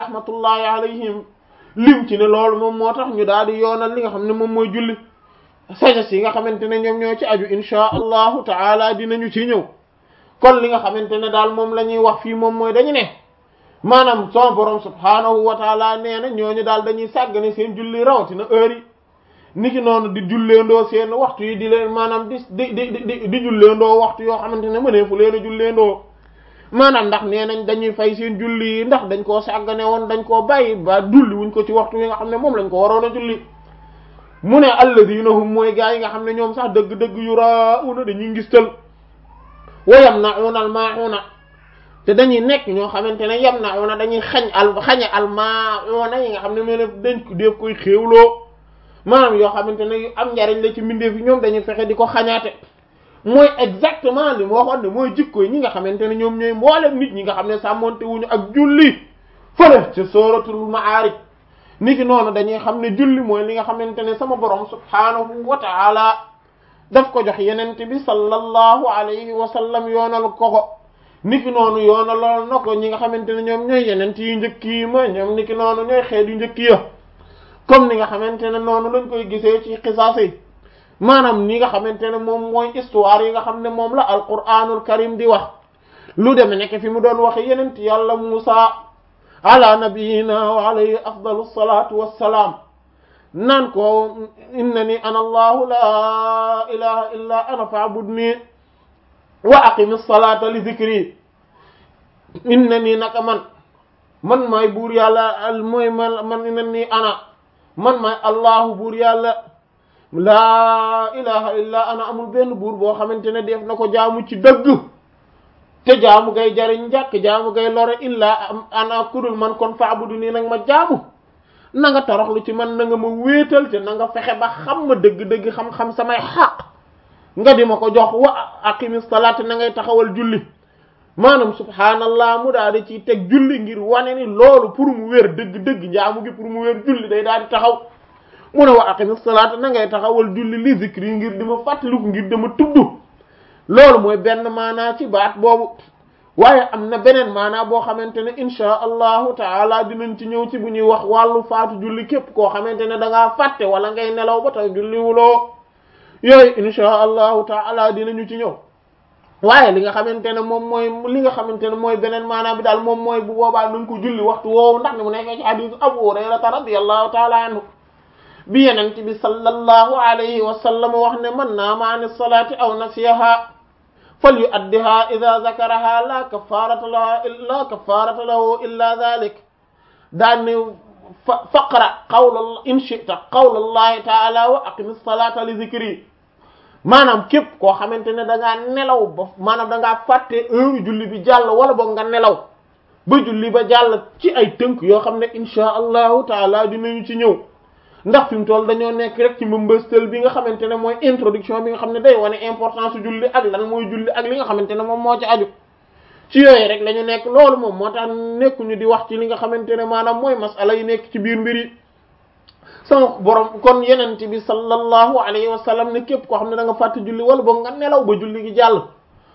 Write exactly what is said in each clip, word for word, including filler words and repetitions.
rahmatullahi alayhim lim ci ne loolu moom moo tax ñu daal di yoonal li nga xam ne moom mooy julli sagesse yi nga xamante ne ñoom ñoo ci aju insha allahu taala dinañu ci ñëw kon li nga xamante ne daal moom la ñuy wax fii moom mooy dañu ne maanaam sama borom subhaanahu wa taala nee na ñooñu daal dañuy sàggane seen julli rawatina heure yi niki noonu di julleendoo seen waxtu yi di leen maanaam di di di di di julleendoo waxtu yoo xamante ne mëneefu leen a julleendoo maanaam ndax nee nañ dañuy fay seen julli yi ndax dañ koo sàggane woon dañ koo bàyyi ba julli wuñ ko ci waxtu yi nga xam ne moom lañ ko waroon a julli mu ne alladina hum mooy gaa yi nga xam ne ñoom sax dëgg-dëgg yuraa'una dañuy ngistal wa yamna'una al-maa'una te dañuy nekk ñoo xamante ne yamna'una dañuy xañ al xañe al-maa'una yi nga xam ne mene dañ ko def koy xéewloo maanaam yoo xamante ne yu am njariñ la ci mbindeef yi ñoom dañuy fexe di ko xañaate mooy exactement li mu waxoon ne mooy jikko yi ñi nga xamante ne ñoom ñooy mboolem nit ñi nga xam ne sàmmonte wuñu ak julli fële ci suratul Ma'aarij niki noonu dañuy xam ne julli mooy li nga xamante ne sama borom subhaanahu wa ta'ala daf ko jox yenente bi sallallahu alayhi wa sallam yoonal ko ko niki noonu yoonal na ko ñi nga xamante ne ñoom ñooy yenent yu njëkk yi ma ñoom niki noonu ñooy xeet yu njëkk ya comme ni nga xamante ne noonu lañ koy gisee ci xisaas yi maanaam ni nga xamante ne moom mooy histoire yi nga xam ne moom la alquranul karim di wax lu deme nekk fi mu doon waxe yenent yàlla Musa ala nabiyina wa alayhi afdalu salatu wassalaam naan ko innani ana allahu la ilaha illa ana fa'budni wa aqimi salata li dhikri innani naka man man maay buur yàlla mooy man man innani ana man maay allahu buur yàlla laa ilaha illa ana amul benn buur boo xamante ne def na ko jaamu ci dëgg te jaamu gay jariñ njàkk jaamu gay lore illa ana kudul man kon fa'budu nii nag ma jaamu na nga toroxlu ci man na nga ma wéetal te na nga fexe ba xam ma dëgg-dëgg xam-xam samay xaq nga di ma ko jox wa aqimi salaat na ngay taxawal julli maanaam subhaanallah mu daal di ciy teg julli ngir wane ni loolu pour mu wér dëgg-dëgg jaamu gi pour mu wér julli day daal di taxaw mu ne wa aqimi salaata na ngay taxawal julli li zikri ngir di ma fàttaliku ngir dama tudd loolu mooy benn maanaa ci baat boobu waaye am na beneen maanaa boo xamante ne insha allahu taala dinañ ci ñëw ci bu ñuy wax wàllu faatu julli képp koo xamante ne da ngaa fàtte wala ngay nelaw ba taw julli wuloo yooyu insha allahu taala dinañu ci ñëw waaye li nga xamante ne moom mooy li nga xamante ne mooy beneen maanaa bi daal moom mooy bu boobaa nañ ko julli waxtu woowu ndax ne mu nekkee ci hadisu Abu Hurayrata radiyallahu taala anhu bi yenent bi sallallahu alayhi wa sallam wax ne man naama an as-salati aw nasiyaha fal yu'addiha idha zakaraha la kafarata laha illa kafarata lahu illa dhalik daan ne faqra qawla in shi'ta qawla allahi ta'ala wa aqimi as-salata li dhikri maanaam képp koo xamante ne da ngaa nelaw ba maanaam da ngaa fàtte heure julli bi jàll wala boog nga nelaw ba julli ba jàll ci ay tënk yoo xam ne insha allahu taala dinañu ci ñëw ndax fi mu toll dañoo nekk rek ci mbëmbëstal bi nga xamante ne mooy introduction bi nga xam ne day wane importance julli ak lan mooy julli ak li nga xamante ne moom moo ci aju ci yooyu rek la ñu nekk loolu moom moo tax nekkuñu di wax ci li nga xamante ne maanaam mooy masala yi nekk ci biir mbir yi sama borom kon yenent bi sallallahu alayhi wa sallam ne képp koo xam ne da nga fàtte julli wala boog nga nelaw ba julli gi jàll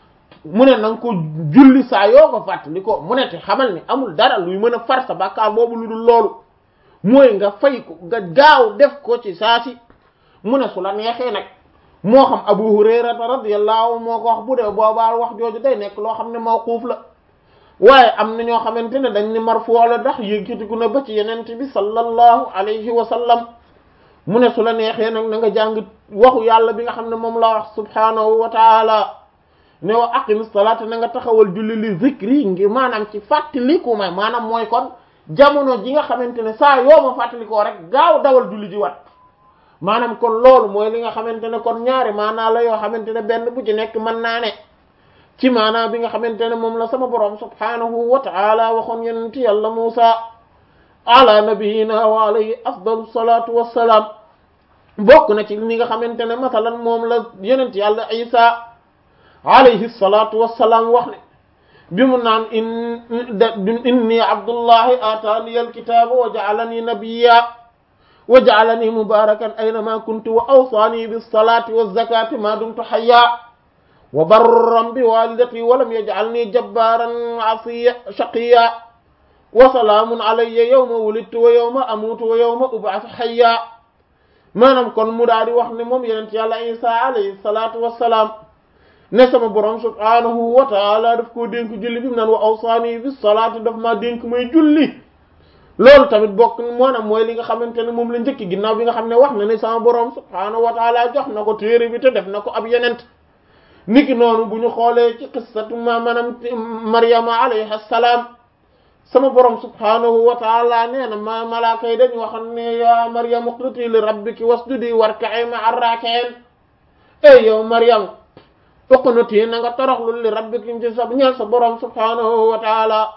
mu ne na nga ko julli saa yoo ko fàttali ko mu ne te xamal ne amul dara luy mën a far sa bàkkaar boobu lu dul loolu mooy nga fay ko nga gaaw def ko ci saasi mu ne su la neexee nag moo xam Abu Hurayrata radiyallahu anhu moo ko wax bu dee boobaa wax jooju day nekk loo xam ne mawquuf la waaye am na ñoo xamante ne dañ ni marfu la ndax yëkkatiku na ba ci yenent bi sallallahu alayhi wa sallam mu ne su la neexee nag na nga jàng waxu yàlla bi nga xam ne moom la wax subhanahu wa taala ne wa aqimi salaata na nga taxawal julli li zikri ngir maanaam ci fàttaliku ma maanaam mooy kon jamono ji nga xamante ne saa yoo ma fàttalikoo rek gaaw dawal julli ji wat maanaam kon loolu mooy li nga xamante ne kon ñaari maanaa la yoo xamante ne benn bu ci nekk mën naa ne ci maanaa bi nga xamante ne moom la sama borom subhanahu wa ta'ala waxoon yenenti yàlla Musa ala nabiyina wa alayhi afdalu salatu wassalaam bokk na ci li nga xamante ne masalan moom la yenenti yàlla Isa alayhi salatu wassalaam wax ne bi mu naan in inni abdullahi atani alkitaba wa ja'alani nabiyya wa ja'alani mubarakan aynama kuntu wa awsani bis salati waz zakati ma dumtu hayya wa barran bi walidati wa lam yaj'alni jabbaran asiya shaqiya wa salaamun alayya yawma wulidtu wa yawma amutu wa yawma ub'athu hayya maanaam kon mu daal di wax ne moom yenent yàlla Isa alayhi salaatu wassalaam ne sama borom subhaanahu wa taala daf koo dénk julli bi mu naan wa awsaani bis salaati daf maa dénk may julli loolu tamit bokk maanaam mooy li nga xamante ne moom la njëkk ginnaaw bi nga xam ne wax na ne sama borom subhaanahu wa taala jox na ko téere bi te def na ko ab yenent niki noonu bu ñu xoolee ci qissatu ma maanaam Maryama alayha salaam sama borom subhaanahu wa taala nee na ma malaaka yi dañu wax ne ya Maryam uqnuti li rabbiki wasjudi warka'i ma'a raaki'in ey yow Maryam uqnuti na nga toroxlu li rabbiki ci sa ñeel sa borom subhaanahu wa taala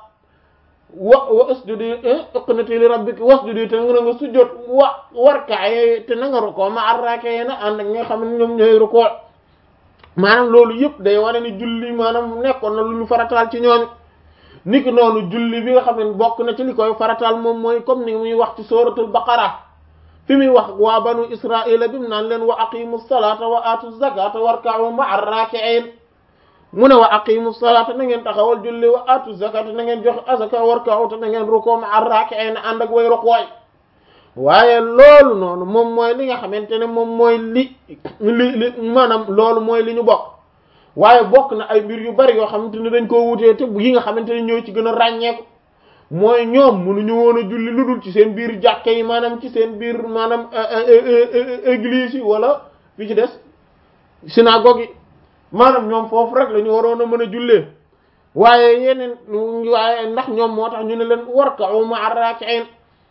wa wa usjudi uqnuti li rabbiki wasjudi te na nga sujjóot wa warka'i te na nga rukoo ma'a raaki'in ànd ak ñi nga xam ne ñoom ñooy rukoo maanaam loolu yëpp day wane ni julli maanaam nekkoon na lu ñu farataal ci ñooñu niki noonu julli bi nga xam ne bokk na ci li koy farataal moom mooy comme ni muy wax ci suratul baqara fi muy wax waa banu israila bi mu naan leen wa aqimu salata wa atu zakata warka'u ma'a raki'in mu ne wa aqimu salata na ngeen taxawal julli wa atu zakata na ngeen joxe azaka warka'u te na ngeen ruku ma'a raki'in ànd ak way rukooy waaye loolu noonu moom mooy li nga xamante ne moom mooy li li li maanaam loolu mooy li ñu bokk waaye bokk na ay mbir yu bari yoo xamante ne dañ koo wutee te yi nga xamante ne ñooy ci gën a ràññeeku mooy ñoom mënuñu woon a julli lu dul ci seen biir jàkke yi maanaam ci seen biir maanaam église yi wala fi ci des synagogue yi maanaam ñoom foofu rek la ñu waroon a mën a jullee waaye yeneen waaye ndax ñoom moo tax ñu ne leen warka'u ma'a raaki'in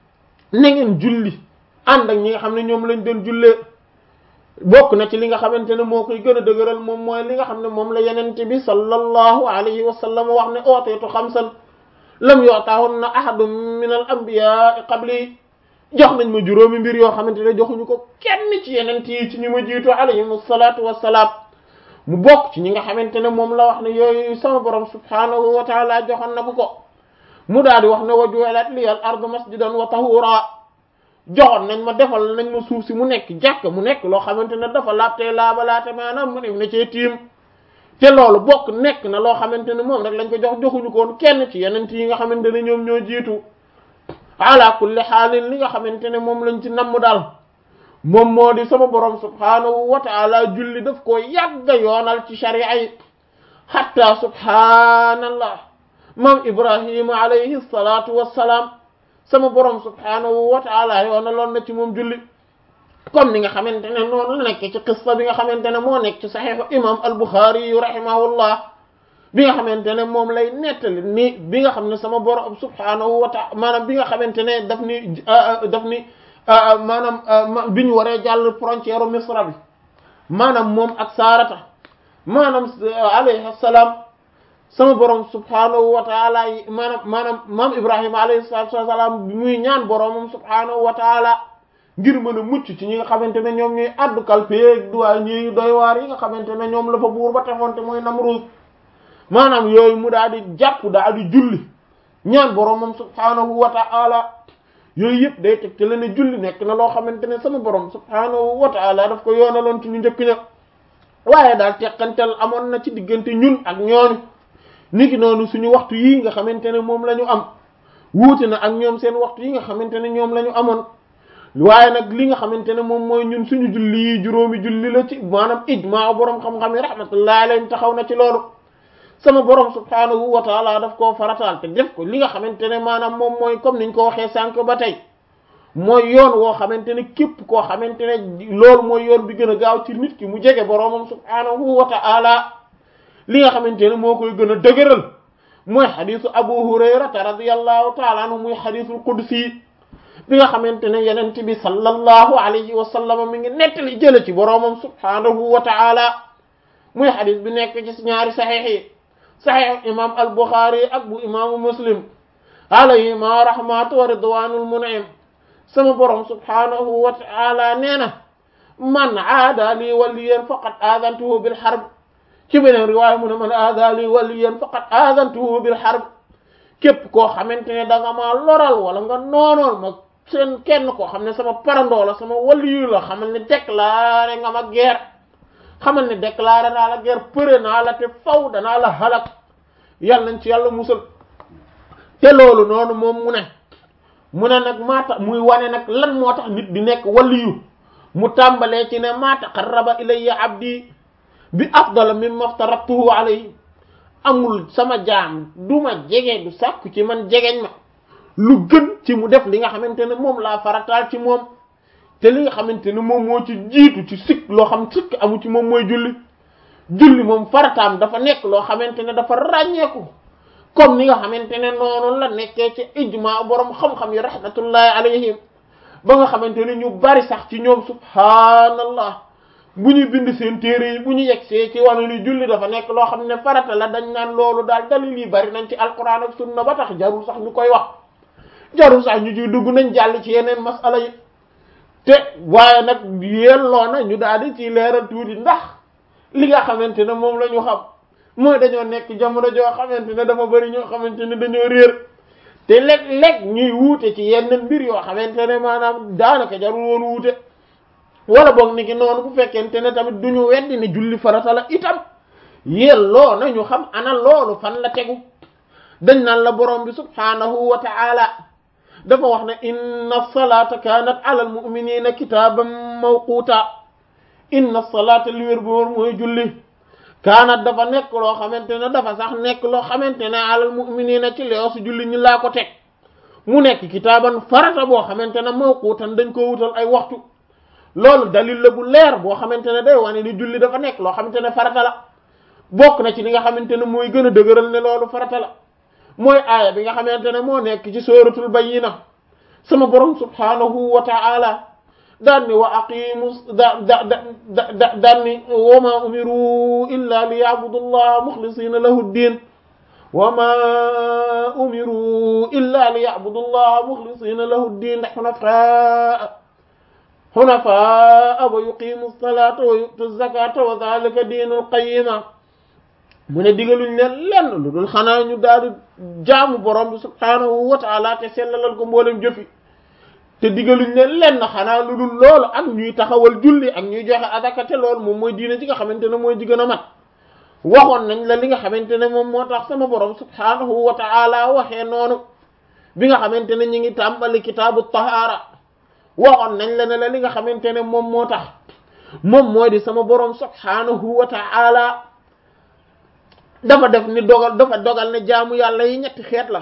na ngeen julli ànd ak ñi nga xam ne ñoom lañ doon jullee bokk na ci li nga xamante ne moo koy gën a dëgëral moom mooy li nga xam ne moom la yenente bi sallallahu alayhi wa sallam wax ne ooteetu xamsan lam yu'tahunna ahadun min al anbiya'i qabli jox nañ ma juróomi mbir yoo xamante ne joxuñu ko kenn ci yenent yi ci ñu ma jiitu alayhim salaatu wassalaam mu bokk ci ñi nga xamante ne moom la wax ne yooyu sama borom subhanahu wa ta'ala joxoon na ko ko mu daal di wax ne wa ju'ilat liyal ardu masjidan wa tahura joxoon nañ ma defal nañ ma suuf si mu nekk jàkk mu nekk loo xamante ne dafa laabtee laabalaate maanaam mu ne na cee tiim te loolu bokk nekk na loo xamante ne moom rek lañ ko jox joxuñu koon kenn ci yenent yi nga xamante ne ñoom ñoo jiitu ala kulli xaalin li nga xamante ne moom lañ ci namm daal moom moo di sama borom subhanahu wa ta'ala julli daf ko yàgga yoonal ci sharia yi hatta subhanallah moom ibrahima alayhi salatu wassalaam sama borom subhanahu wa ta'ala yoonaloon na ci moom julli comme ni nga xamante ne noonu la nekk ci qissa bi nga xamante ne moo nekk ci saxiixu imam al-Bukhari yu rahimahullah bi nga xamante ne moom lay nettali ni bi nga xam ne sama borom subhanahu wa ta'ala maanaam bi nga xamante ne daf ni daf ni maanaam bi ñu waree jàll frontière u Misra bi maanaam moom ak Saarata maanaam alayhi salaam sama borom subhanahu wa ta'ala maanaam maanaam maam Ibrahima alayhi salatu wassalam bi muy ñaan boromam subhanahu wa ta'ala ngir mën a mucc ci ñi nga xamante ne ñoom ñuy addu kalpeeg duwaay ñi doy waar yi nga xamante ne ñoom la fa buur ba tefonte mooy Namrud maanaam yooyu mu daal di jàpp daal di julli ñaan boromam subhanahu wa ta'ala yooyu yëpp day teg te la ne julli nekk na loo xamante ne sama borom subhanahu wa ta'ala daf ko yoonaloon ci ñu njëkk ña waaye daal teqantel amoon na ci diggante ñun ak ñooñu niki noonu suñu waxtu yi nga xamante ne moom la ñu am wuute na ak ñoom seen waxtu yi nga xamante ne ñoom la ñu amoon waaye nag li nga xamante ne moom mooy ñun suñu julli yi juróomi julli la ci maanaam ijmaa borom xam-xam yi rahmatullahi alayhim taxaw na ci loolu sama borom subhanahu wa ta'ala daf koo farataal te def ko li nga xamante ne maanaam moom mooy comme niñ ko waxee sànq ba tey mooy yoon woo xamante ne képp koo xamante ne loolu mooy yoon bi gën a gaaw ci nit ki mu jege boromam subhanahu wa ta'ala li nga xamante ne moo koy gën a dëgëral mooy xadisu Abu Hurayrata radiyallahu ta'ala anhu muy xadisul qudsi bi nga xamante ne yenent bi sallallahu alayhi wa sallam mi ngi nettali jële ci boromam subhanahu wa ta'ala muy xadis bi nekk ci ñaari saxiix yi saxiix imam al-Bukhari ak bu imaamu Muslim alayhima rahmatu wa ridwanul mun'im sama borom subhanahu wa ta'ala nee na man aada li waliyan faqad aadantuhu bil harb ci beneen riwaaya mu ne man aada li waliyan faqad aadantuhu bil harb képp koo xamante ne da nga maa loral wala nga noonool ma seen kenn koo xam ne sama parandoo la sama waliyu la xamal ne déclaré nga ma guerre xamal ne déclaré naa la guerre përe naa la te faw danaa la halak yàlla nañ ci yàlla musal te loolu noonu moom mu ne mu ne nag maata muy wane nag lan moo tax nit di nekk waliyu mu tàmbalee ci ne ma taqarraba ilayya abdi bi afdala mimma aftaratuhu alayhi amul sama jaam du ma jege du sàkku ci man jegeñ ma lu gën ci mu def li nga xamante ne moom laa farataal ci moom te li nga xamante ne moom moo ci jiitu ci sikk loo xam sikk amu ci moom mooy julli julli moom farataam dafa nekk loo xamante ne dafa ràññeeku comme ni nga xamante ne noonu la nekkee ci ijma borom xam-xam yi rahmatullahi alayhim ba nga xamante ne ñu bari sax ci ñoom subhaanallah bu ñuy bind seen téere yi bu ñu yegsee ci wane ni julli dafa nekk loo xam ne farata la dañ naan loolu daal dalil yi bari nañ ci alquran ak sunna ba tax jarul sax ñu koy wax jarul sax ñu ciy dugg nañ jàll ci yeneen masala yi te waaye nag yelloo na ñu daal di ci leeral tuuti ndax li nga xamante ne moom la ñu xam mooy dañoo nekk jamono joo xamante ne dafa bari ñoo xamante ne dañoo réer te léeg-léeg ñuy wuute ci yenn mbir yoo xamante ne maanaam daanaka jarul woon wuute wala boog ni ki noonu bu fekkente ne tamit duñu weddi ne julli farata la itam yelloo na ñu xam ana loolu fan la tegu dañ naan la borom bi subhanahu wa ta'ala dafa wax ne inna salata kanat ala al mu'minina kitaban mawquta inna salata li wér boor mooy julli kaanat dafa nekk loo xamante ne dafa sax nekk loo xamante ne alal mu'minina ci leesu julli ñi laa ko teg mu nekk kitaaban farata boo xamante ne mawqutan dañ ko wutal ay waxtu loolu dalil la bu leer boo xamante ne day wane ni julli dafa nekk loo xamante ne farata la bokk na ci li nga xamante ne mooy gën a dëgëral ne loolu farata la mooy aaya bi nga xamante ne moo nekk ci suratul bayyina sama borom subhanahu wa ta'ala daan ni wa aqimu da da da daan ni wa ma umiru illa li ya'budu allaha mukhlisina lahu ddin wa ma umiru illa li ya'budu allaha mukhlisina lahu ddin hunafaa hunafaa wa yuqimu as-salata wa yu'tu az-zakata wa dhalika dinul qayyima mu ne digaluñ leen lenn lu dul xanaa ñu daal di jaamu borom bi subhanahu wa ta'ala te sellalal ko mboolem jëfi te digaluñ leen lenn xanaa lu dul loolu ak ñuy taxawal julli ak ñuy joxe azaka te loolu moom mooy diine ji nga xamante ne mooy ji gën a mat waxoon nañ la li nga xamante ne moom moo tax sama borom subhanahu wa ta'ala waxee noonu bi nga xamante ne ñi ngi tàmbali kitaabu tahaara waxoon nañ la ne la li nga xamante ne moom moo tax moom mooy di sama borom subhanahu wa ta'ala dafa def ni dogal dafa dogal ne jaamu yàlla yi ñetti xeet la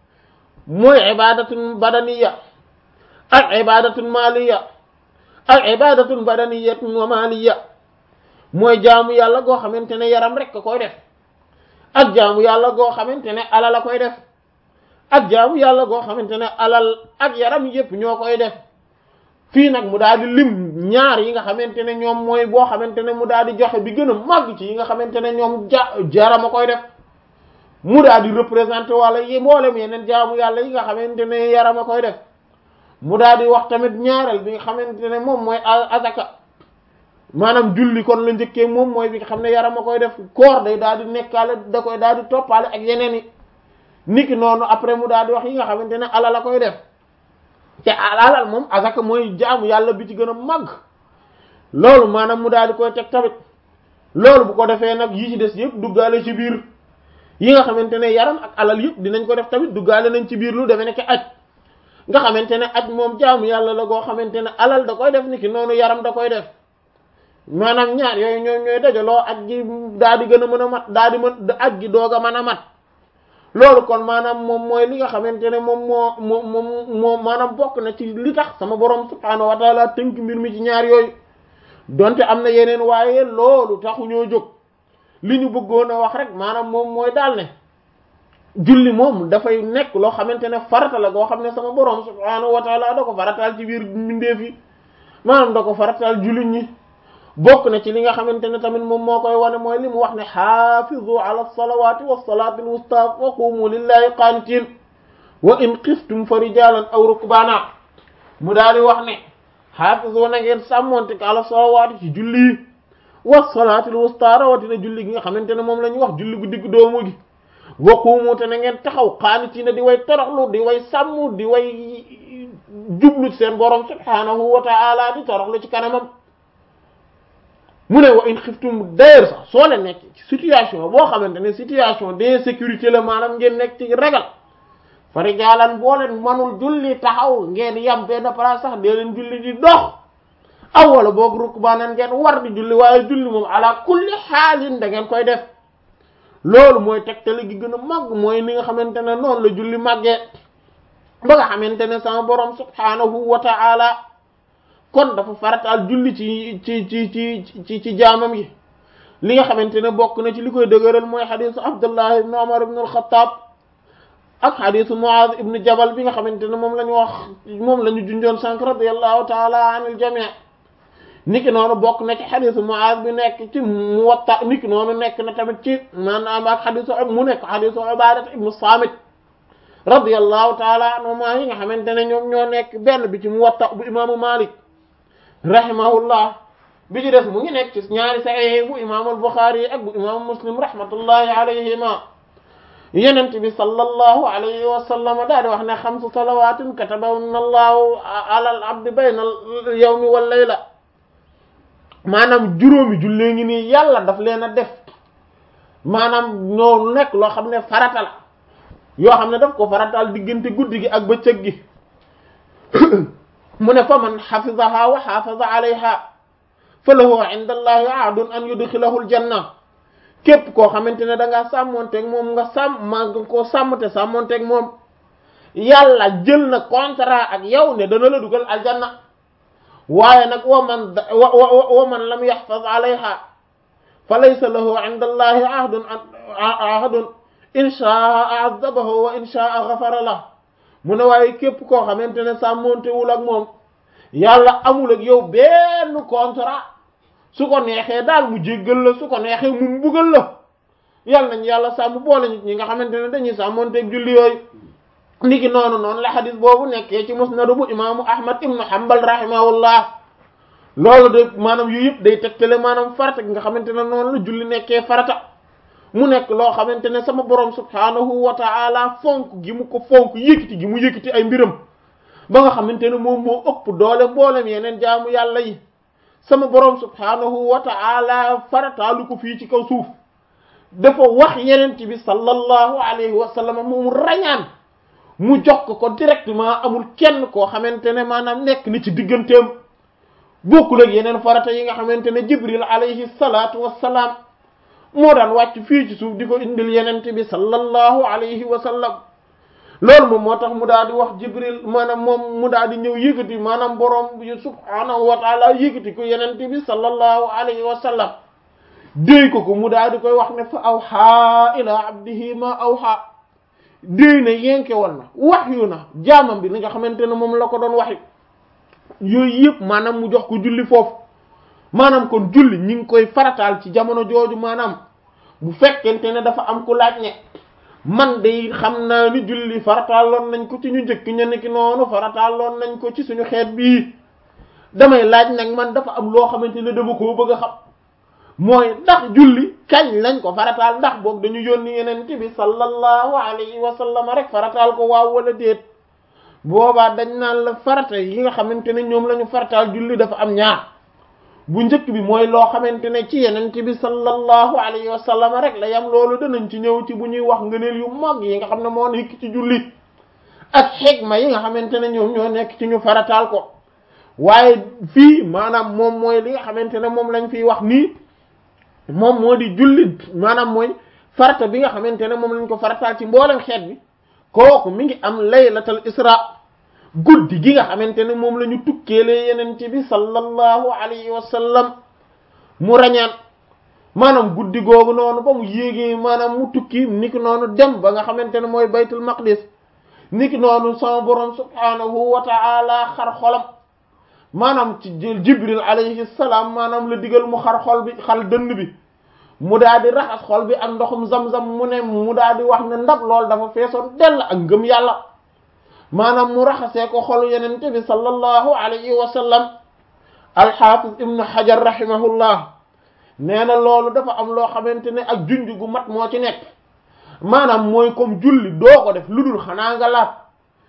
mooy ibadatun badaniya ak ibadatun maliya ak ibadatun badaniyatun wa maliya mooy jaamu yàlla goo xamante ne yaram rek ka koy def ak jaamu yàlla goo xamante ne alal la koy def ak jaamu yàlla goo xamante ne alal ak yaram yépp ñoo koy def fii nag mu daal di lim ñaar yi nga xamante ne ñoom mooy boo xamante ne mu daal di joxe bi gën a màgg ci yi nga xamante ne ñoom ja jarama koy def mu daal di représenté wala yi mboolem yeneen jaamu yàlla yi nga xamante ne yarama koy def mu daal di wax tamit ñaareel bi nga xamante ne moom mooy azaka maanaam julli kon la njëkkee moom mooy bi nga xam ne yarama koy def koor day daal di nekkaale da koy daal di toppaale ak yeneen yi niki noonu après mu daal di wax yi nga xamante ne alal la koy def te alal moom azaka mooy jaamu yàlla bi ci gën a màgg loolu maanaam mu daal di koy teg tamit loolu bu ko defee nag yi ci des yëpp duggaale ci biir yi nga xamante ne yaram ak alal yëpp dinañ ko def tamit duggaale nañ ci biir lu demee nekk aj nga xamante ne aj moom jaamu yàlla la goo xamante ne alal da koy def ni ki noonu yaram da koy def maanaam ñaar yooyu ñoom ñooy dajaloo aj gi daal di gën a mën a mat daal di mën aj gi doog a mën a mat loolu kon maanaam moom mooy li nga xamante ne moom moo moo moom moo maanaam bokk na ci li tax sama borom subhaanahu wa taala tënk mbir mi ci ñaar yooyu donte am na yeneen waaye loolu taxu ñoo jóg li ñu bëggoon a wax rek maanaam moom mooy daal ne julli moom dafay nekk loo xamante ne farata la goo xam ne sama borom subhaanahu wa taala da ko farataal ci biir mbindeef yi maanaam da ko farataal jullit ñi bokk na ci li nga xamante ne tamit moom moo koy wane mooy li mu wax ne xaafizu ala salawati wa salati al wusta wa qumu lillahi qanitin wa in xiftum fa rijalan aw rukbana mu daal di wax ne xaafizu na ngeen sàmmonte ko ala salawati ci julli wa salati al wusta rawatina julli gi nga xamante ne moom la ñuy wax julli gu digg doomu gi wa qumu te na ngeen taxaw qanitina di way toroxlu di way sàmm di way jublu seen borom subhanahu wa ta'ala di toroxlu ci kanamam mu ne wa in xiftum d'ailleurs sax soo leen nekk ci situation boo xamante ne situation d'insécurité la maanaam ngeen nekk ci ragal farijaalan boo leen manul julli taxaw ngeen yam benn place sax dee leen julli di dox aw wala boog rukbaanan ngeen war di julli waaye julli moom ala kulli xaalin da ngeen koy def loolu mooy tegtali gi gën a màgg mooy ni nga xamante ne noonu la julli màggee ba nga xamante ne sama borom subhanahu wa ta'ala kon dafa farataal julli ci ci ci ci ci ci jaamam yi li nga xamante ne bokk na ci li koy dëgëral mooy xadisu Abdullah ibn Umar ibn al-Khattab ak xadisu Muaz ibn Jabal bi nga xamante ne moom la ñu wax moom la ñu junjoon sànq radiyallahu ta'ala anil jami' niki noonu bokk na ci xadisu Muaz bi nekk ci Muwatta niki noonu nekk na tamit ci maanaam ak xadisu mu nekk xadisu Ubaada ibn Samit radiyallahu ta'ala anhuma yi nga xamante ne ñoom ñoo nekk benn bi ci Muwatta bu imaamu Malik rahimahullah bi ci des mu ngi nekk ci ñaari sahih bu imaamu al-Bukhari ak bu imaamu Muslim rahmatullahi alayhima yenent bi sallallahu alayhi wa sallam daal di wax ne xamsu salawaatin katabahunna allahu ala al-abdi bayna al-yawmi wal layla maanaam juróomi jullee ngi nii yàlla daf leen a def maanaam ñoo nekk loo xam ne farata la yoo xam ne daf ko farataal diggante guddi gi ak bëccëg gi mu ne fa man xafizaha wa xafaza alayha fa lahu inda allahi ahdun an yudxilahu aljanna képp koo xamante ne da ngaa sàmmonteeg moom nga sàmm maa nga koo sàmmte sàmmonteeg moom yàlla jël na contrat ak yow ne dana la dugal aljanna waaye nag wa man wa wa man lam yaxfaz alayha fa laysa lahu inda allahi ahdun ahdun in shaa adabahu wa in shaa ghafara lah mu ne waaye képp koo xamante ne sàmmontewul ak moom yàlla amul ak yow benn contrat su ko neexee daal mu jéggal la su ko neexee mu mbugal la yàlla nañ yàlla sàmm boole nit ñi nga xamante ne dañuy sàmmonteeg julli yooyu niki noonu noonu la xadis boobu nekkee ci musnadu bu imaamu Ahmad ibnu Hanbal rahimahullah loolu de maanaam yu yëpp day tegtale maanaam farata gi nga xamante ne noonu la julli nekkee farata mu nekk loo xamante ne sama borom subhanahu wa ta'ala fonk gi mu ko fonk yëkkati gi mu yëkkati ay mbiram ba nga xamante ne moom moo ëpp doole mboolem yeneen jaamu yàlla yi sama borom subhanahu wa ta'ala farataalu ko fii ci kaw suuf dafa wax yeneen ci bi sallallahu alayhi wa sallam moom rañaan mu jox ko ko directement amul kenn koo xamante ne maanaam nekk ni ci digganteem bokkul ak yeneen farata yi nga xamante ne Jibril alayhi salatu wassalaam moo daan wàcc fii ci suuf di ko indil yenente bi sallallahu alayhi wa sallam loolu moom moo tax mu daal di wax Jibril maanaam moom mu daal di ñëw yëkkati maanaam borom bi subhanahu wa taala yëkkati ko yenente bi sallallahu alayhi wa sallam déy ko ko mu daal di koy wax ne fa awha ila abdihi ma awha déy na yenke woon na wax yu na jaamam bi li nga xamante ne moom la ko doon waxi yooyu yëpp maanaam mu jox ko julli foofu maanaam kon julli ñi ngi koy farataal ci jamono jooju maanaam bu fekkente ne dafa am ku laaj ne man de xam naa ni julli farataaloon nañ ko ci ñu njëkk ña ki noonu farataaloon nañ ko ci suñu xeet bii damay laaj nag man dafa am loo xamante ne dama koo bëgg a xam mooy ndax julli kañ lañ ko farataal ndax boog dañu yónni yenente bi sallallahu alayhi wa sallam rek farataal ko waaw wala déet boobaa dañ naan la farata yi nga xamante ne ñoom la ñu farataal julli dafa am ñaar bu njëkk bi mooy loo xamante ne ci yenente bi sallallahu alayhi wa sallam rek la yam loolu danañ ci ñëw ci bu ñuy wax ngëneel yu mag yi nga xam ne moo nekk ci julli ak xikma yi nga xamante ne ñoom ñoo nekk ci ñu farataal ko waaye fii maanaam moom mooy li nga xamante ne moom lañ fiy wax nii moom moo di julli maanaam mooy farata bi nga xamante ne moom lañ ko farataal ci mboolem xeet bi kooku mi ngi am laylatul isra guddi gi nga xamante ne moom la ñu tukkeelee yenente bi sallallahu alayhi wa sallam mu rañaan maanaam guddi googu noonu ba mu yéegee maanaam mu tukki niki noonu dem ba nga xamante ne mooy baytul maqdis niki noonu sama borom subhanahu wa ta'ala xar xolam maanaam ci jibril alayhi salaam maanaam la digal mu xar xol bi xal dënn bi mu daal di raxas xol bi ak ndoxum zam-zam mu ne mu daal di wax ne ndab lool dafa feesoon dell ak ngëm yàlla maanaam mu raxasee ko xolu yenente bi sallallahu alayhi wa sallam alxaafis ibnu hajar rahimahullah nee na loolu dafa am loo xamante ne ak junj gu mat moo ci nekk maanaam mooy comme julli doo ko def lu dul xanaa nga laab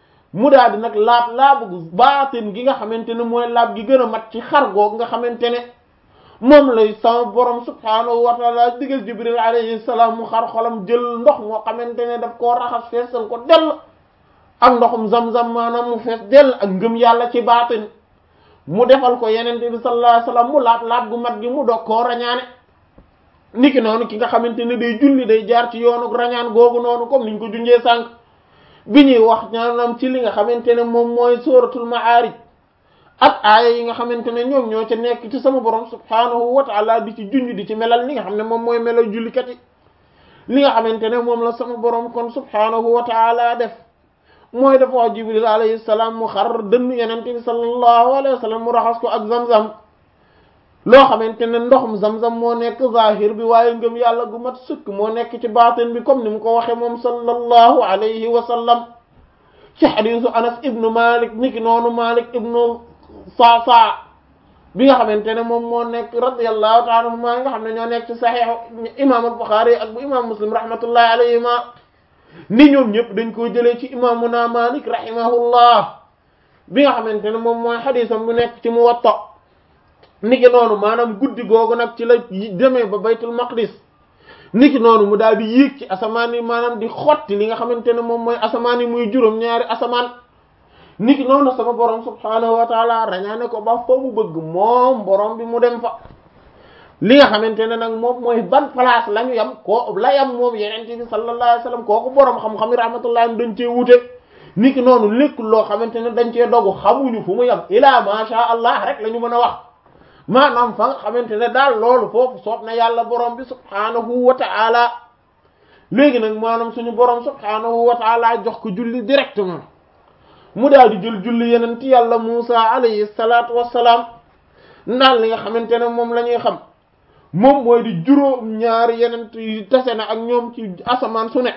mu daal di nag laab laabu baatin gi nga xamante ne mooy laab gi gën a mat ci xar googu nga xamante ne moom lay sama borom subhaanahu wa taala digal jibril alayhi salaam mu xar xolam jël ndox moo xamante ne daf koo raxas feesal ko dell ak ndoxum zam-zam maanaam mu fees dell ak ngëm yàlla ci baatin mu defal ko yenente bi sallallahu alayhi wasallam mu laat laat gu mat gi mu dog koo rañaane niki noonu ki nga xamante ne day julli day jaar ci yoonu rañaan googu noonu comme niñ ko junjee sànq bi ñuy wax ñaanam ci li nga xamante ne moom mooy suratul ma'arij ak aaya yi nga xamante ne ñoom ñoo ca nekk ci sama borom subhanahu wa ta'ala di ci junj di ci melal li nga xam ne moom mooy melal jullikat yi li nga xamante ne moom la sama borom kon subhanahu wa ta'ala def mooy dafa wax jibril alayhi salaam mu xar dënn yenente bi sallallahu alayhi wa sallam mu raxas ko ak zam-zam loo xamante ne ndoxum zam-zam moo nekk zahir bi waaye ngëm yàlla gu mat sëkk moo nekk ci baatin bi comme ni mu ko waxe moom sallallahu alayhi wa sallam ci hadisu anas ibnu malik niki noonu malik ibnu sa'sa bi nga xamante ne moom moo nekk radiyallahu ta'ala anhuma nga xam ne ñoo nekk ci sahih imam al-Bukhari ak bu imam muslim rahmatullahi alayhima ni ñoom ñëpp dañ koo jëlee ci imamuna malik rahimahullah bi nga xamante ne moom mooy xadisam bu nekk ci Muwatta niki noonu maanaam guddi googu nag ci la demee ba baytul maqdis niki noonu mu daal di yéeg ci asamaan yi maanaam di xotti li nga xamante ne moom mooy asamaan yi muy juróom ñaari asamaan niki noonu sama borom subhanahu wa taala rañaane ko ba fa mu bëgg moom borom bi mu dem fa li nga xamante ne nag moom mooy ban place la ñu yam ko la yam moom yenente bi sallallahu alayhi wasallam kooku borom xam-xam yi rahmatullahi dañ cee wute niki noonu lépp loo xamante ne dañ cee dogu xamuñu fu mu yam ilaa masha Allah rek la ñu mën a wax maanaam fa nga xamante ne daal loolu foofu soob na yàlla borom bi subhanahu wa ta'ala léegi nag maanaam suñu borom subhanahu wa ta'ala jox ko julli directement mu daal di jël julli yeneen ci yàlla Musa alayhi salaatu wassalaam ndaal li nga xamante ne moom la ñuy xam moom mooy di juróom ñaari yenent yi tase na ak ñoom ci asamaan su ne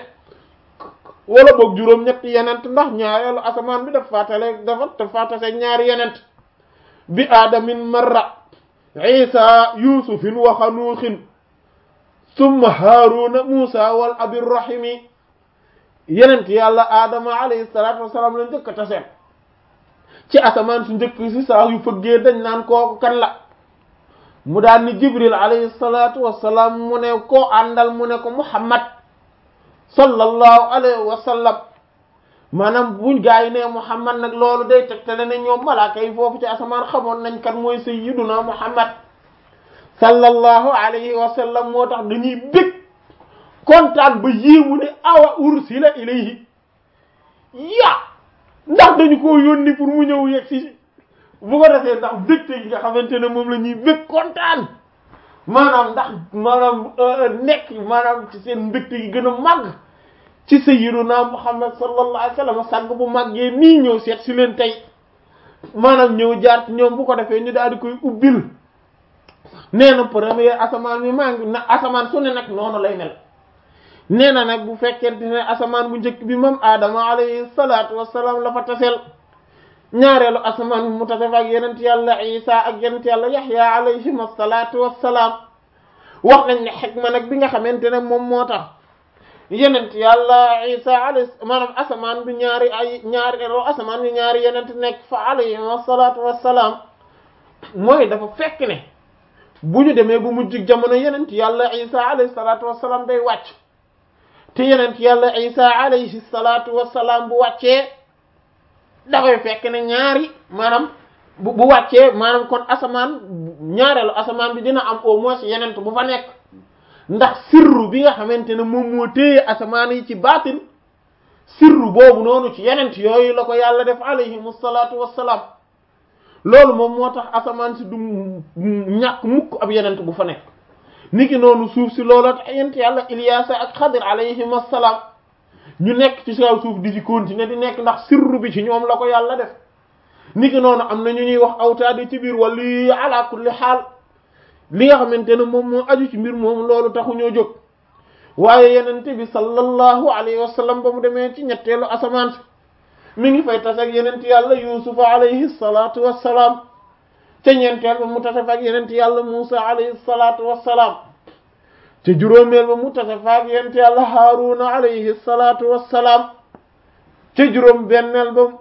wala boog juróom ñetti yenent ndax ñaareelu asamaan bi daf faatale dafa dafa tase ñaari yenent bi aadamin marra isa yusufin wa xanuuxin summa haaruna musa wal abir rahimi yenent yàlla aadama alayhi salaatu wasalaam la njëkk a taseen ci asamaan su njëkk si saa yu fëggee dañ naan kooku kan la mu daan ni jibril alayhi salaatu wasalaam mu ne koo àndal mu ne ko muhammad sallallahu alayhi wa sallam maanaam buñ gaa yi ne muhammad nag loolu day tegtale ne ñoom malaaka yi foofu ci asamaan xamoon nañ kan mooy sayyiduna muhammad sallallahu alayhi wa sallam moo tax dañuy bég kontaan ba yéemu ne awa ursila ilayhi ya ndax dañu koo yónni pour mu ñëw yegg si bu ko defee ndax bégte yi nga xamante ne moom la ñuy bég kontaan maanaam ndax maanaam nekk maanaam ci seen mbégte yi gën a màgg ci sayyiduna muhammad sallallahu alayhi wa sallam sàgg bu màggee nii ñëw seet si leen tey maanaam ñëw jaar ci ñoom bu ko defee ñu daal di koy ubbil nee na premier asamaan bi maa ngi na asamaan su ne nag noonu lay mel nee na nag bu fekkente ne asamaan bu njëkk bi moom aadama alayhi salaatu wassalaam la fa taseel ñaareelu asamaan bi mu tase fa ak yenent yàlla isa ak yenent yàlla yaxya alayhim assalaatu wassalaam wax nañ ne xikma nag bi nga xamante ne moom moo tax yenent yàlla isa alayhi maanaam asamaan bi ñaari ay ñaareelu asamaan bi ñaari yenent nekk fa alayhim assalaatu wassalaam mooy dafa fekk ne bu ñu demee bu mujj jamono yenent yàlla isa alayhi salaatu wassalaam day wàcc te yenent yàlla isa alayhi salaatu wassalaam bu wàccee dafay fekk ne ñaari maanaam bu bu wàccee maanaam kon asamaan ñaareelu asamaan bi dina am au moins yenent bu fa nekk ndax sirru bi nga xamante ne moom moo téye asamaan yi ci baatin sirru boobu noonu ci yenent yooyu la ko yàlla def alayhimu salaatu wassalaam loolu moom moo tax asamaan si du ñàkk mukk ab yenent bu fa nekk niki noonu suuf si looloo tax yent yàlla Ilyaasa ak Xadir alayhim assalaam ñu nekk ci kaw suuf di ci continuer di nekk ndax sirru bi ci ñoom la ko yàlla def niki noonu am na ñu ñuy wax awtaadi ci biir wala yi ala kulli xaal li nga xamante ne moom moo aju ci mbir moom loolu taxu ñoo jóg waaye yenente bi sallallahu alayhi wa sallam ba mu demee ci ñetteelu asamaan si mi ngi fay tase ak yenent yàlla yusufa alayhi salaatu wassalaam ca ñeenteel ba mu tase fa ak yenent yàlla Musa alayhi salaatu wassalaam ca juróomeel ba mu tase fa ak yenent yàlla Haaruna alayhi salaatu wassalaam ca juróom benneel ba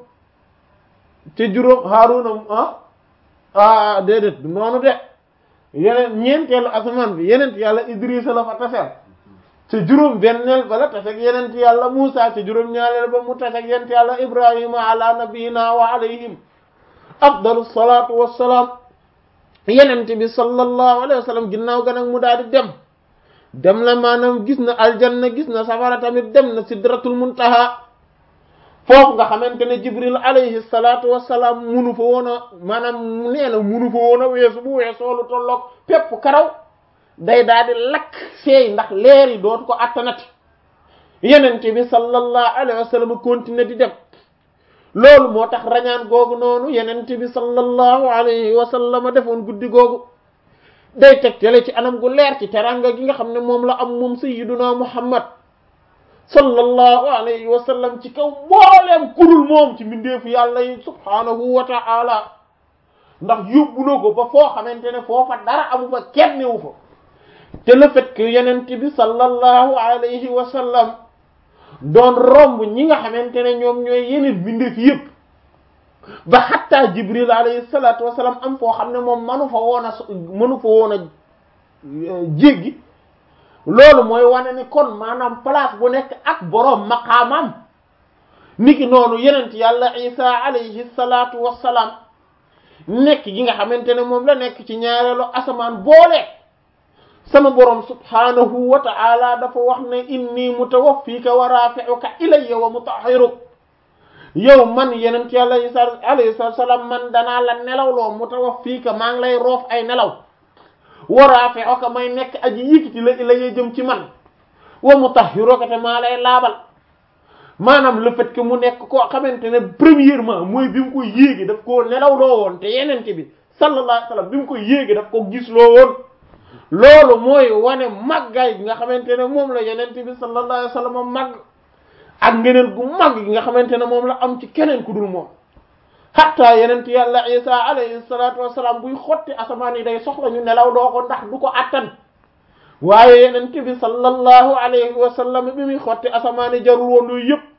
ca juróom Haaruna ah ah déedéet noonu de yeneen ñeenteelu asamaan bi yenent yàlla Idrisa la fa taseel ca juróom benneel ba la tasek yenent yàlla Musa ca juróom ñaareel ba mu tasek yenent yàlla Ibrahima ala nabiyina wa alayhim afdalu salatu wassalaam yenent bi sallallahu alayhi wa sallam ginnaaw ga nag mu daal di dem dem la maanaam gis na aljanna gis na safara tamit dem na sidratul muntaha foofu nga xamante ne Jibril alayhi salatu wassalaam munu fa woon a maanaam nee na munu fa woon a weesu bu weesoolu tolloog pepp karaw day daal di lakk seey ndax leer yi dootu ko attanati yenente bi sallallahu alayhi wa sallam continuer di dem loolu moo tax rañaan googu noonu yenente bi sallallahu alayhi wa sallam defoon guddi googu day tegtale ci anam gu leer ci teranga gi nga xam ne moom la am moom sayyiduna Muhammad sallallahu alayhi wa sallam ci kaw mbooleem kurul moom ci mbindeefu yàlla yi subhanahu wa ta'ala ndax yóbbu na ko ba foo xamante ne foofa dara amu fa kenn wu fa te le fait que yenent bi sallallahu alayhi wa sallam doon romb ñi nga xamante ne ñoom ñooy yeneen mbindeef yépp ba xatta Jibril alayhi salatu wa sallam am foo xam ne moom manu fa woon a manu fa woon a jéggi loolu mooy wane ni kon maanaam place bu nekk ak boroom maqaamam niki noonu yenent yàlla Isa alayhi salatu wa salaam nekk gi nga xamante ne moom la nekk ci ñaareelu asamaan boole sama borom subhanahu wa ta'ala dafa wax ne inni mutawaffika wa rafi'uka ilayya wa mutahhiruk yow man yenent yàlla Isa alayhi salaam man danaa la nelawloo mutawaffika maa ngi lay roof ay nelaw wa rafi'uka may nekk aji yëkkati la ilayya jëm ci man wa mutahhiruka te maa lay laabal maanaam le fait que mu nekk koo xamante ne premièrement mooy bi mu koy yéegi daf koo nelawloo woon te yenent bi sallallahu alayhi wasallam bi mu koy yéegi daf ko gisloo woon loolu mooy wane màggaay gi nga xamante ne moom la yenent bi sallallahu alayhi wasallam màgg ak ngeneen gu màgg gi nga xamante ne moom la am ci keneen ku dul moom hatta yenent yàlla Isa alayhi salatu wassalam buy xotti asamaan yi day soxla ñu nelaw doo ko ndax du ko attan waaye yenent bi sallallahu alayhi wasallam bi muy xotti asamaan yi jarul woon yooyu yëpp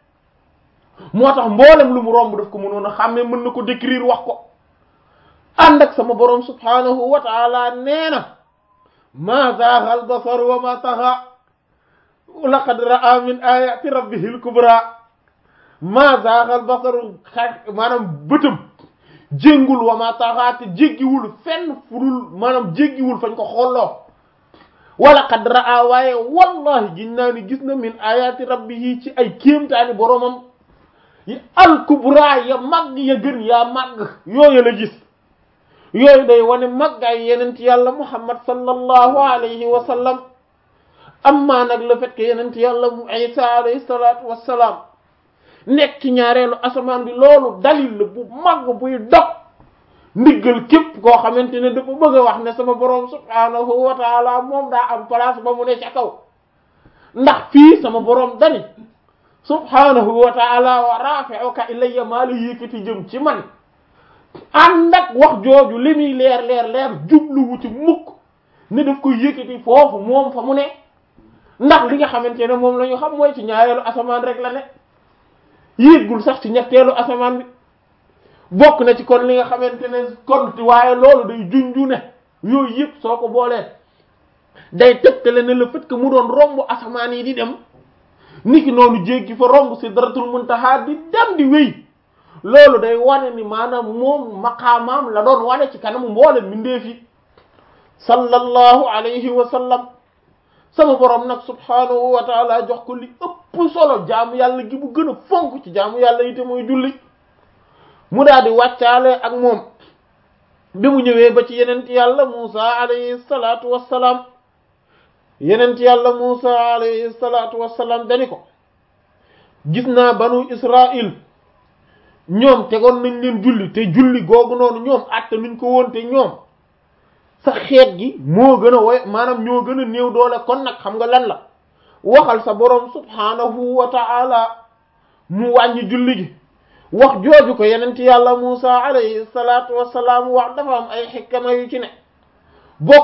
moo tax mboolem lu mu romb daf ko mënoon a xàmmee mën na ko décrire wax ko ànd ak sama borom subhanahu wa ta'ala nee na ma zaaga al basar wa ma taxa laqad ra'a min ayati rabbihi al kubra ma zaaga al basar maanaam bëtam jéngul wa ma taxa te jéggiwul fenn fudul maanaam jéggiwul fañ ko xolloo wa laqad ra'a waaye wallahi gin naa ni gis na min ayati rabbihi ci ay kéemtaani boromam yi al kubra ya màgg ya gën yaa màgg yooyu la gis yooyu day wane màggaay yenent yàlla Muhammad sallallahu alayhi wa sallam amma nag le fait que yenent yàlla Isa alayhi salatu wassalam nekk ci ñaareelu asamaan bi loolu dalil la bu màgg buy dog ndiggal képp koo xamante ne dafa bëgg a wax ne sama borom subhanahu wa ta'ala moom daa am place ba mu ne ca kaw ndax fii sama borom dani subhanahu wa ta'ala wa rafi'uka ilayya maa la yékkati jëm ci man ànd ak wax jooju li muy leer leer leer jubluwu ci mukk ne daf koy yëkkati foofu moom fa mu ne ndax li nga xamante ne moom la ñu xam mooy ci ñaareelu asamaan rek la ne yéegul sax ci ñetteelu asamaan bi bokk na ci kon li nga xamante ne kon waaye loolu day junju ne yooyu yëpp soo ko boolee day tëgtale ne le fait que mu doon romb asamaan yi di dem niki noonu jéggi fa romb sidratul muntaha di dem di wéy loolu day wane ni maanaam moom maqaamaam la doon wane ci kanamu mboolem mbindeef yi sallallahu alayhi wa sallam sama borom nag subhanahu wa ta'ala jox ko li ëpp solo jaamu yàlla gi bu gën a fonk ci jaamu yàlla yi te mooy julli mu daal di wàccaale ak moom bi mu ñëwee ba ci yenent yàlla Musa alayhi salatu wassalam yenent yàlla Musa alayhi salatu wassalam dani ko gis naa banu Israil ñoom tegoon nañ leen julli te julli googu noonu ñoom atte nuñ ko woon te ñoom sa xeet gi moo gën a woy maanaam ñoo gën a néew doole kon nag xam nga lan la waxal sa borom subhanahu wa ta'ala mu wàññi julli gi wax jooju ko yenent yàlla Musa alayhi salatu wassalam wax dafa am ay xikma yu ci ne bokk